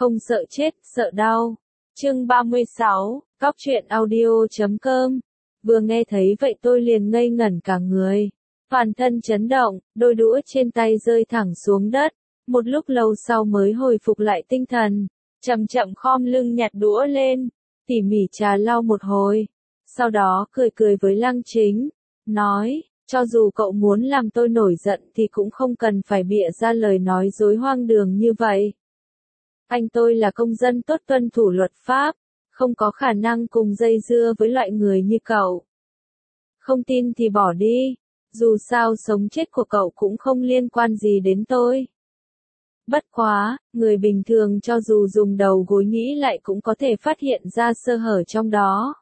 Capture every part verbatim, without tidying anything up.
Không sợ chết, sợ đau. Chương ba mươi sáu, Cóc truyện audio chấm com. Vừa nghe thấy vậy tôi liền ngây ngẩn cả người. Toàn thân chấn động, đôi đũa trên tay rơi thẳng xuống đất. Một lúc lâu sau mới hồi phục lại tinh thần. Chậm chậm khom lưng nhặt đũa lên. Tỉ mỉ trà lau một hồi. Sau đó cười cười với Lăng Chính. Nói, cho dù cậu muốn làm tôi nổi giận thì cũng không cần phải bịa ra lời nói dối hoang đường như vậy. Anh tôi là công dân tốt tuân thủ luật pháp, không có khả năng cùng dây dưa với loại người như cậu. Không tin thì bỏ đi, dù sao sống chết của cậu cũng không liên quan gì đến tôi. Bất quá, người bình thường cho dù dùng đầu gối nghĩ lại cũng có thể phát hiện ra sơ hở trong đó.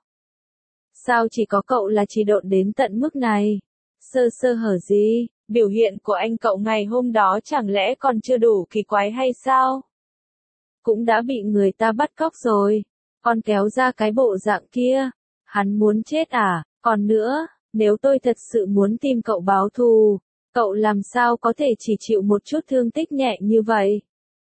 Sao chỉ có cậu là trì độn đến tận mức này? Sơ sơ hở gì? Biểu hiện của anh cậu ngày hôm đó chẳng lẽ còn chưa đủ kỳ quái hay sao? Cũng đã bị người ta bắt cóc rồi, còn kéo ra cái bộ dạng kia. Hắn muốn chết à? Còn nữa, nếu tôi thật sự muốn tìm cậu báo thù, cậu làm sao có thể chỉ chịu một chút thương tích nhẹ như vậy?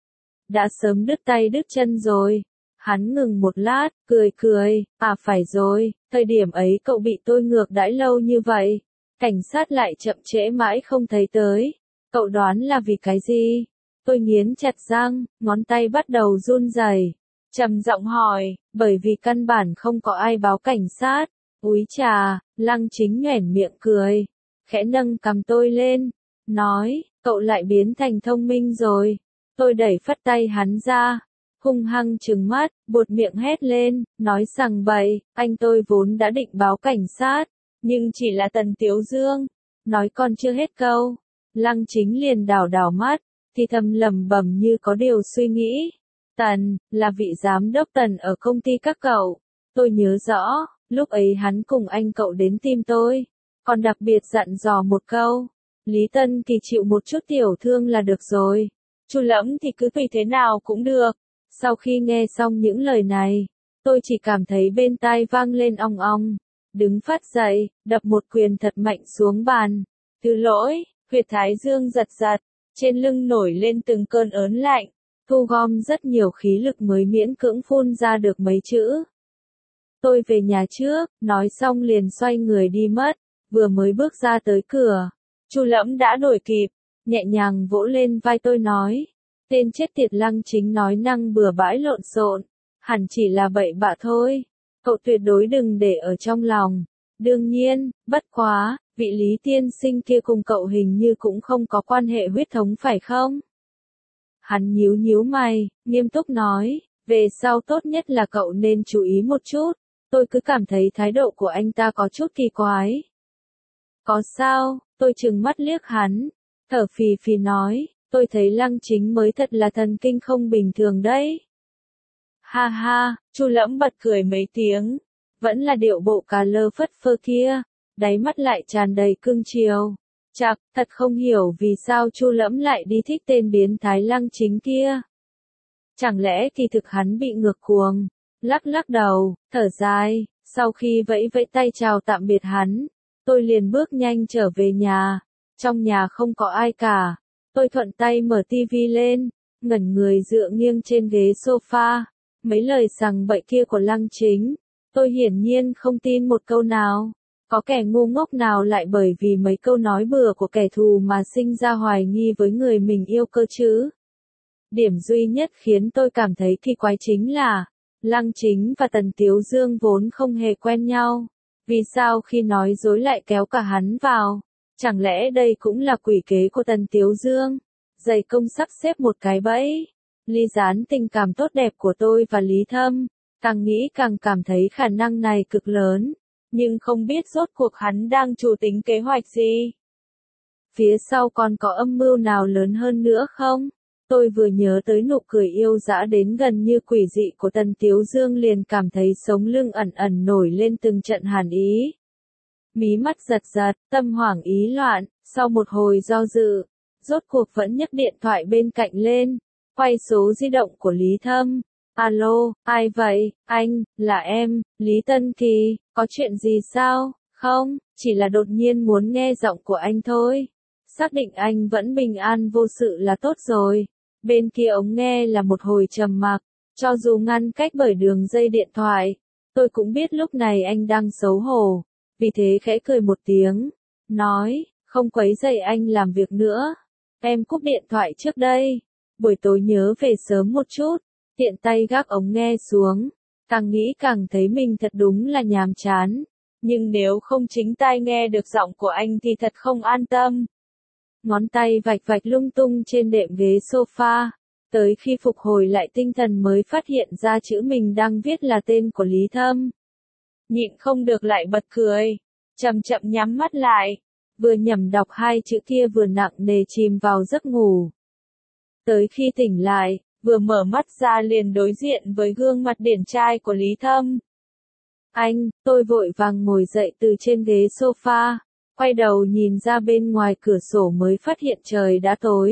Đã sớm đứt tay đứt chân rồi. Hắn ngừng một lát, cười cười, à phải rồi, thời điểm ấy cậu bị tôi ngược đãi lâu như vậy. Cảnh sát lại chậm trễ mãi không thấy tới. Cậu đoán là vì cái gì? Tôi nghiến chặt răng, ngón tay bắt đầu run rẩy. Trầm giọng hỏi, bởi vì căn bản không có ai báo cảnh sát. Úi trà, Lăng Chính nhoẻn miệng cười, khẽ nâng cằm tôi lên, nói, cậu lại biến thành thông minh rồi. Tôi đẩy phất tay hắn ra, hung hăng trừng mắt, buột miệng hét lên, nói sằng bậy, anh tôi vốn đã định báo cảnh sát, nhưng chỉ là Tần Tiếu Dương. Nói còn chưa hết câu, Lăng Chính liền đảo đảo mắt, thì thầm lẩm bẩm như có điều suy nghĩ. Tần, là vị giám đốc Tần ở công ty các cậu. Tôi nhớ rõ, lúc ấy hắn cùng anh cậu đến tìm tôi, còn đặc biệt dặn dò một câu, Lý Tân Kỳ chịu một chút tiểu thương là được rồi. Chu Lẫm thì cứ tùy thế nào cũng được. Sau khi nghe xong những lời này, tôi chỉ cảm thấy bên tai vang lên ong ong. Đứng phát dậy, đập một quyền thật mạnh xuống bàn. Thứ lỗi, huyệt thái dương giật giật, trên lưng nổi lên từng cơn ớn lạnh, thu gom rất nhiều khí lực mới miễn cưỡng phun ra được mấy chữ. Tôi về nhà trước, nói xong liền xoay người đi mất, vừa mới bước ra tới cửa. Chu Lẫm đã đuổi kịp, nhẹ nhàng vỗ lên vai tôi nói, tên chết tiệt Lăng Chính nói năng bừa bãi lộn xộn, hẳn chỉ là bậy bạ thôi, cậu tuyệt đối đừng để ở trong lòng. Đương nhiên, bất quá, vị Lý tiên sinh kia cùng cậu hình như cũng không có quan hệ huyết thống phải không? Hắn nhíu nhíu mày, nghiêm túc nói, về sau tốt nhất là cậu nên chú ý một chút. Tôi cứ cảm thấy thái độ của anh ta có chút kỳ quái. Có sao? Tôi trừng mắt liếc hắn, thở phì phì nói, tôi thấy Lăng Chính mới thật là thần kinh không bình thường đấy. Ha ha, Chu Lẫm bật cười mấy tiếng, vẫn là điệu bộ cà lơ phất phơ kia, đáy mắt lại tràn đầy cưng chiều. Chạc, thật không hiểu vì sao Chu Lẫm lại đi thích tên biến thái Lăng Chính kia. Chẳng lẽ kỳ thực hắn bị ngược cuồng? Lắc lắc đầu, thở dài, sau khi vẫy vẫy tay chào tạm biệt hắn, tôi liền bước nhanh trở về nhà. Trong nhà không có ai cả, tôi thuận tay mở tivi lên, ngẩn người dựa nghiêng trên ghế sofa. Mấy lời sằng bậy kia của Lăng Chính, tôi hiển nhiên không tin một câu nào. Có kẻ ngu ngốc nào lại bởi vì mấy câu nói bừa của kẻ thù mà sinh ra hoài nghi với người mình yêu cơ chứ? Điểm duy nhất khiến tôi cảm thấy kỳ quái chính là, Lăng Chính và Tần Tiếu Dương vốn không hề quen nhau. Vì sao khi nói dối lại kéo cả hắn vào? Chẳng lẽ đây cũng là quỷ kế của Tần Tiếu Dương? Dày công sắp xếp một cái bẫy. Ly gián tình cảm tốt đẹp của tôi và Lý Thâm. Càng nghĩ càng cảm thấy khả năng này cực lớn. Nhưng không biết rốt cuộc hắn đang chủ tính kế hoạch gì? Phía sau còn có âm mưu nào lớn hơn nữa không? Tôi vừa nhớ tới nụ cười yêu dã đến gần như quỷ dị của Tần Tiếu Dương liền cảm thấy sống lưng ẩn ẩn nổi lên từng trận hàn ý. Mí mắt giật giật, tâm hoảng ý loạn, sau một hồi do dự, rốt cuộc vẫn nhấc điện thoại bên cạnh lên, quay số di động của Lý Thâm. Alo, ai vậy? Anh, là em, Lý Tân Kỳ, có chuyện gì sao? Không, chỉ là đột nhiên muốn nghe giọng của anh thôi. Xác định anh vẫn bình an vô sự là tốt rồi. Bên kia ống nghe là một hồi trầm mặc, cho dù ngăn cách bởi đường dây điện thoại, tôi cũng biết lúc này anh đang xấu hổ, vì thế khẽ cười một tiếng, nói, không quấy rầy anh làm việc nữa, em cúp điện thoại trước đây, buổi tối nhớ về sớm một chút, tiện tay gác ống nghe xuống, càng nghĩ càng thấy mình thật đúng là nhàm chán, nhưng nếu không chính tai nghe được giọng của anh thì thật không an tâm. Ngón tay vạch vạch lung tung trên đệm ghế sofa, tới khi phục hồi lại tinh thần mới phát hiện ra chữ mình đang viết là tên của Lý Thâm. Nhịn không được lại bật cười, chậm chậm nhắm mắt lại, vừa nhẩm đọc hai chữ kia vừa nặng nề chìm vào giấc ngủ. Tới khi tỉnh lại, vừa mở mắt ra liền đối diện với gương mặt điển trai của Lý Thâm. Anh, tôi vội vàng ngồi dậy từ trên ghế sofa, quay đầu nhìn ra bên ngoài cửa sổ mới phát hiện trời đã tối.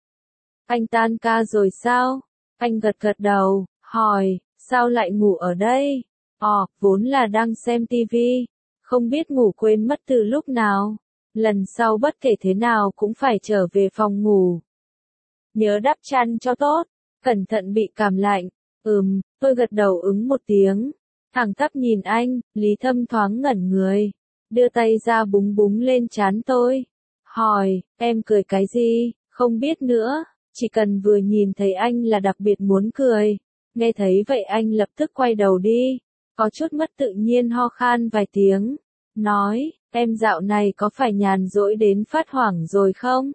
Anh tan ca rồi sao? Anh gật gật đầu, hỏi, sao lại ngủ ở đây? Ồ, vốn là đang xem tivi, không biết ngủ quên mất từ lúc nào. Lần sau bất kể thế nào cũng phải trở về phòng ngủ. Nhớ đắp chăn cho tốt, cẩn thận bị cảm lạnh. Ừm, tôi gật đầu ứng một tiếng. Thẳng tắp nhìn anh, Lý Thâm thoáng ngẩn người, đưa tay ra búng búng lên trán tôi. Hỏi, em cười cái gì, không biết nữa, chỉ cần vừa nhìn thấy anh là đặc biệt muốn cười. Nghe thấy vậy anh lập tức quay đầu đi, có chút mất tự nhiên ho khan vài tiếng. Nói, em dạo này có phải nhàn rỗi đến phát hoảng rồi không?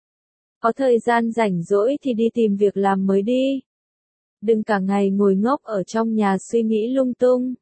Có thời gian rảnh rỗi thì đi tìm việc làm mới đi. Đừng cả ngày ngồi ngốc ở trong nhà suy nghĩ lung tung.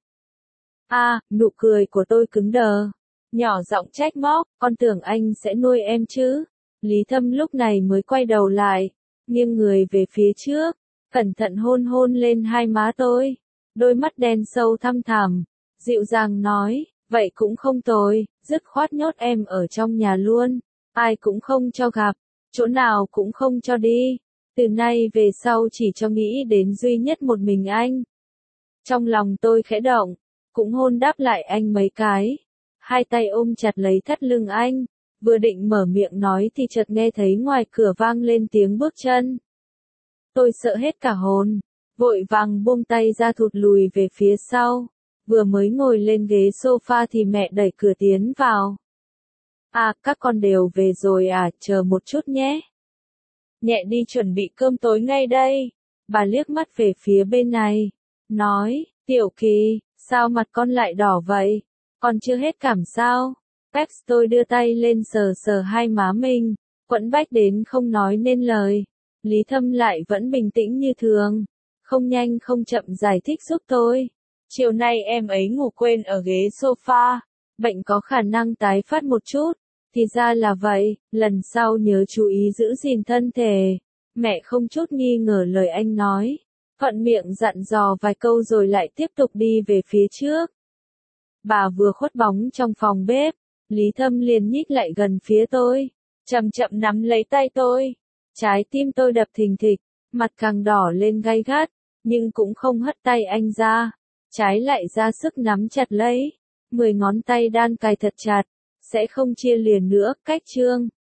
À, nụ cười của tôi cứng đờ. Nhỏ giọng trách móc, con tưởng anh sẽ nuôi em chứ. Lý Thâm lúc này mới quay đầu lại, nghiêng người về phía trước, cẩn thận hôn hôn lên hai má tôi. Đôi mắt đen sâu thăm thẳm, dịu dàng nói, vậy cũng không tồi, dứt khoát nhốt em ở trong nhà luôn. Ai cũng không cho gặp, chỗ nào cũng không cho đi. Từ nay về sau chỉ cho nghĩ đến duy nhất một mình anh. Trong lòng tôi khẽ động, cũng hôn đáp lại anh mấy cái. Hai tay ôm chặt lấy thắt lưng anh, vừa định mở miệng nói thì chợt nghe thấy ngoài cửa vang lên tiếng bước chân. Tôi sợ hết cả hồn, vội vàng buông tay ra thụt lùi về phía sau, vừa mới ngồi lên ghế sofa thì mẹ đẩy cửa tiến vào. À, các con đều về rồi à, chờ một chút nhé. Nhẹ đi chuẩn bị cơm tối ngay đây. Bà liếc mắt về phía bên này, nói, Tiểu Kỳ, sao mặt con lại đỏ vậy? Còn chưa hết cảm sao? Pex tôi đưa tay lên sờ sờ hai má mình, quẫn bách đến không nói nên lời. Lý Thâm lại vẫn bình tĩnh như thường, không nhanh không chậm giải thích giúp tôi. Chiều nay em ấy ngủ quên ở ghế sofa, bệnh có khả năng tái phát một chút. Thì ra là vậy, lần sau nhớ chú ý giữ gìn thân thể. Mẹ không chút nghi ngờ lời anh nói, thuận miệng dặn dò vài câu rồi lại tiếp tục đi về phía trước. Bà vừa khuất bóng trong phòng bếp, Lý Thâm liền nhích lại gần phía tôi, chậm chậm nắm lấy tay tôi. Trái tim tôi đập thình thịch, mặt càng đỏ lên gay gắt, nhưng cũng không hất tay anh ra, trái lại ra sức nắm chặt lấy, mười ngón tay đan cài thật chặt, sẽ không chia liền nữa, cách chương.